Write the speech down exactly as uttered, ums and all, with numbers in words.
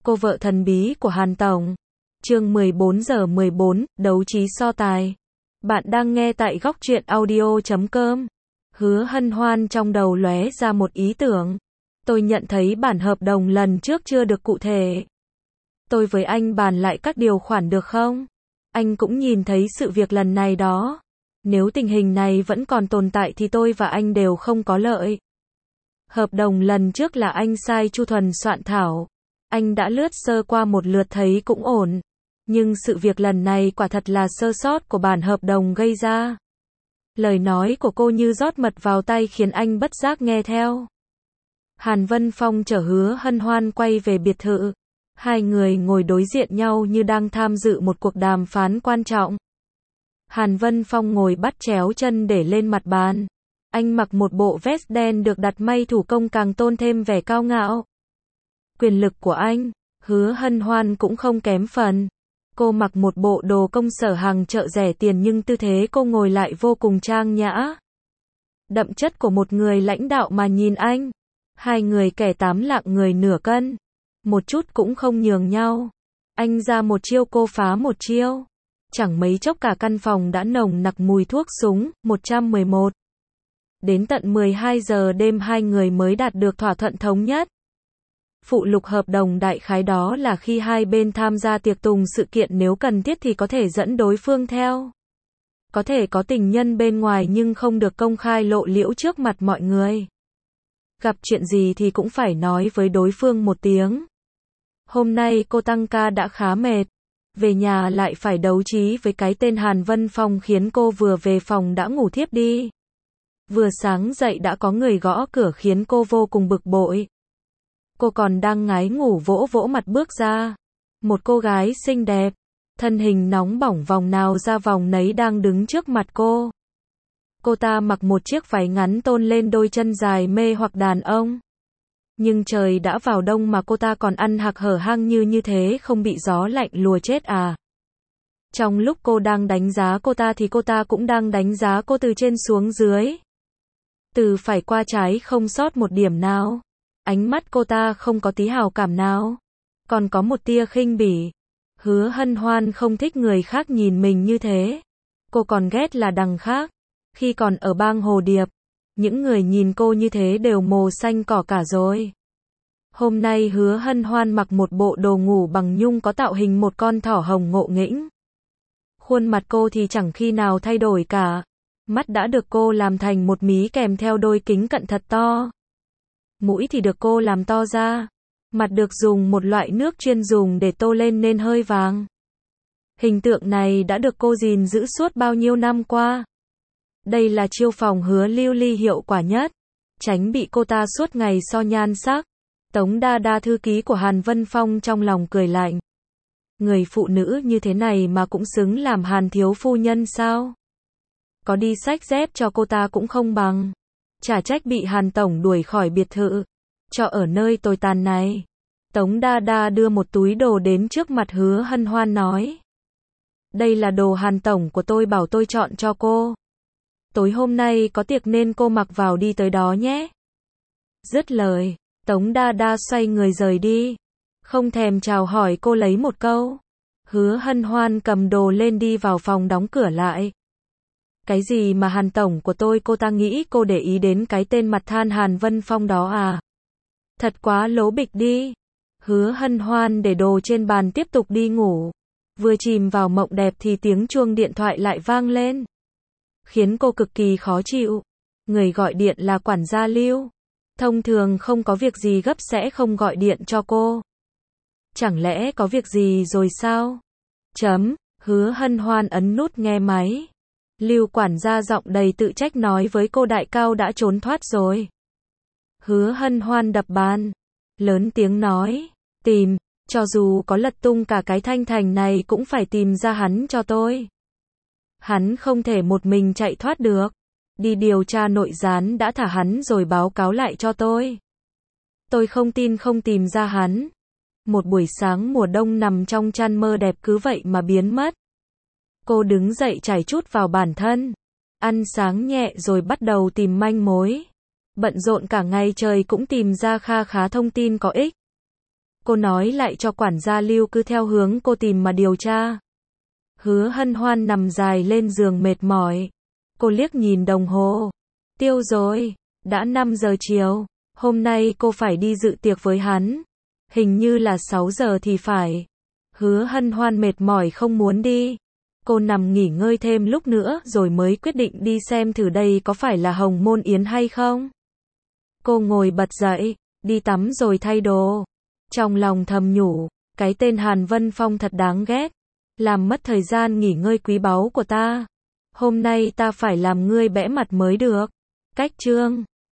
Cô vợ thần bí của Hàn Tổng. Chương mười bốn giờ mười bốn, đấu trí so tài. Bạn đang nghe tại góc truyện audio chấm com. Hứa Hân Hoan trong đầu lóe ra một ý tưởng. Tôi nhận thấy bản hợp đồng lần trước chưa được cụ thể. Tôi với anh bàn lại các điều khoản được không? Anh cũng nhìn thấy sự việc lần này đó. Nếu tình hình này vẫn còn tồn tại thì tôi và anh đều không có lợi. Hợp đồng lần trước là anh sai Chu Thuần soạn thảo. Anh đã lướt sơ qua một lượt thấy cũng ổn. Nhưng sự việc lần này quả thật là sơ sót của bản hợp đồng gây ra. Lời nói của cô như rót mật vào tay khiến anh bất giác nghe theo. Hàn Vân Phong chở Hứa Hân Hoan quay về biệt thự. Hai người ngồi đối diện nhau như đang tham dự một cuộc đàm phán quan trọng. Hàn Vân Phong ngồi bắt chéo chân để lên mặt bàn. Anh mặc một bộ vest đen được đặt may thủ công càng tôn thêm vẻ cao ngạo. Quyền lực của anh, Hứa Hân Hoan cũng không kém phần. Cô mặc một bộ đồ công sở hàng chợ rẻ tiền nhưng tư thế cô ngồi lại vô cùng trang nhã. Đậm chất của một người lãnh đạo mà nhìn anh. Hai người kẻ tám lạng người nửa cân. Một chút cũng không nhường nhau. Anh ra một chiêu cô phá một chiêu. Chẳng mấy chốc cả căn phòng đã nồng nặc mùi thuốc súng. Một trăm mười một. Đến tận mười hai giờ đêm hai người mới đạt được thỏa thuận thống nhất. Phụ lục hợp đồng đại khái đó là khi hai bên tham gia tiệc tùng sự kiện nếu cần thiết thì có thể dẫn đối phương theo. Có thể có tình nhân bên ngoài nhưng không được công khai lộ liễu trước mặt mọi người. Gặp chuyện gì thì cũng phải nói với đối phương một tiếng. Hôm nay cô tăng ca đã khá mệt. Về nhà lại phải đấu trí với cái tên Hàn Vân Phong khiến cô vừa về phòng đã ngủ thiếp đi. Vừa sáng dậy đã có người gõ cửa khiến cô vô cùng bực bội. Cô còn đang ngái ngủ vỗ vỗ mặt bước ra. Một cô gái xinh đẹp, thân hình nóng bỏng vòng nào ra vòng nấy đang đứng trước mặt cô. Cô ta mặc một chiếc váy ngắn tôn lên đôi chân dài mê hoặc đàn ông. Nhưng trời đã vào đông mà cô ta còn ăn hạc hở hang như như thế không bị gió lạnh lùa chết à. Trong lúc cô đang đánh giá cô ta thì cô ta cũng đang đánh giá cô từ trên xuống dưới. Từ phải qua trái không sót một điểm nào. Ánh mắt cô ta không có tí hào cảm nào. Còn có một tia khinh bỉ. Hứa Hân Hoan không thích người khác nhìn mình như thế. Cô còn ghét là đằng khác. Khi còn ở bang Hồ Điệp, những người nhìn cô như thế đều mồ xanh cỏ cả rồi. Hôm nay Hứa Hân Hoan mặc một bộ đồ ngủ bằng nhung có tạo hình một con thỏ hồng ngộ nghĩnh. Khuôn mặt cô thì chẳng khi nào thay đổi cả. Mắt đã được cô làm thành một mí kèm theo đôi kính cận thật to. Mũi thì được cô làm to ra. Mặt được dùng một loại nước chuyên dùng để tô lên nên hơi vàng. Hình tượng này đã được cô gìn giữ suốt bao nhiêu năm qua. Đây là chiêu phòng Hứa Lưu Ly hiệu quả nhất. Tránh bị cô ta suốt ngày so nhan sắc. Tống Đa Đa thư ký của Hàn Vân Phong trong lòng cười lạnh. Người phụ nữ như thế này mà cũng xứng làm Hàn thiếu phu nhân sao? Có đi xách dép cho cô ta cũng không bằng. Chả trách bị Hàn Tổng đuổi khỏi biệt thự. Cho ở nơi tồi tàn này. Tống Đa Đa đưa một túi đồ đến trước mặt Hứa Hân Hoan nói. Đây là đồ Hàn Tổng của tôi bảo tôi chọn cho cô. Tối hôm nay có tiệc nên cô mặc vào đi tới đó nhé. Dứt lời, Tống Đa Đa xoay người rời đi. Không thèm chào hỏi cô lấy một câu. Hứa Hân Hoan cầm đồ lên đi vào phòng đóng cửa lại. Cái gì mà Hàn Tổng của tôi, cô ta nghĩ cô để ý đến cái tên mặt than Hàn Vân Phong đó à? Thật quá lố bịch đi. Hứa Hân Hoan để đồ trên bàn tiếp tục đi ngủ. Vừa chìm vào mộng đẹp thì tiếng chuông điện thoại lại vang lên. Khiến cô cực kỳ khó chịu. Người gọi điện là quản gia Lưu. Thông thường không có việc gì gấp sẽ không gọi điện cho cô. Chẳng lẽ có việc gì rồi sao? Chấm, Hứa Hân Hoan ấn nút nghe máy. Lưu quản gia giọng đầy tự trách nói với cô đại cao đã trốn thoát rồi. Hứa Hân Hoan đập bàn. Lớn tiếng nói. Tìm, cho dù có lật tung cả cái Thanh Thành này cũng phải tìm ra hắn cho tôi. Hắn không thể một mình chạy thoát được. Đi điều tra nội gián đã thả hắn rồi báo cáo lại cho tôi. Tôi không tin không tìm ra hắn. Một buổi sáng mùa đông nằm trong chăn mơ đẹp cứ vậy mà biến mất. Cô đứng dậy chải chút vào bản thân. Ăn sáng nhẹ rồi bắt đầu tìm manh mối. Bận rộn cả ngày trời cũng tìm ra kha khá thông tin có ích. Cô nói lại cho quản gia Lưu cứ theo hướng cô tìm mà điều tra. Hứa Hân Hoan nằm dài lên giường mệt mỏi. Cô liếc nhìn đồng hồ. Tiêu rồi, đã năm giờ chiều. Hôm nay cô phải đi dự tiệc với hắn. Hình như là sáu giờ thì phải. Hứa Hân Hoan mệt mỏi không muốn đi. Cô nằm nghỉ ngơi thêm lúc nữa rồi mới quyết định đi xem thử đây có phải là Hồng Môn Yến hay không. Cô ngồi bật dậy, đi tắm rồi thay đồ. Trong lòng thầm nhủ, cái tên Hàn Vân Phong thật đáng ghét. Làm mất thời gian nghỉ ngơi quý báu của ta. Hôm nay ta phải làm ngươi bẽ mặt mới được. Cách chương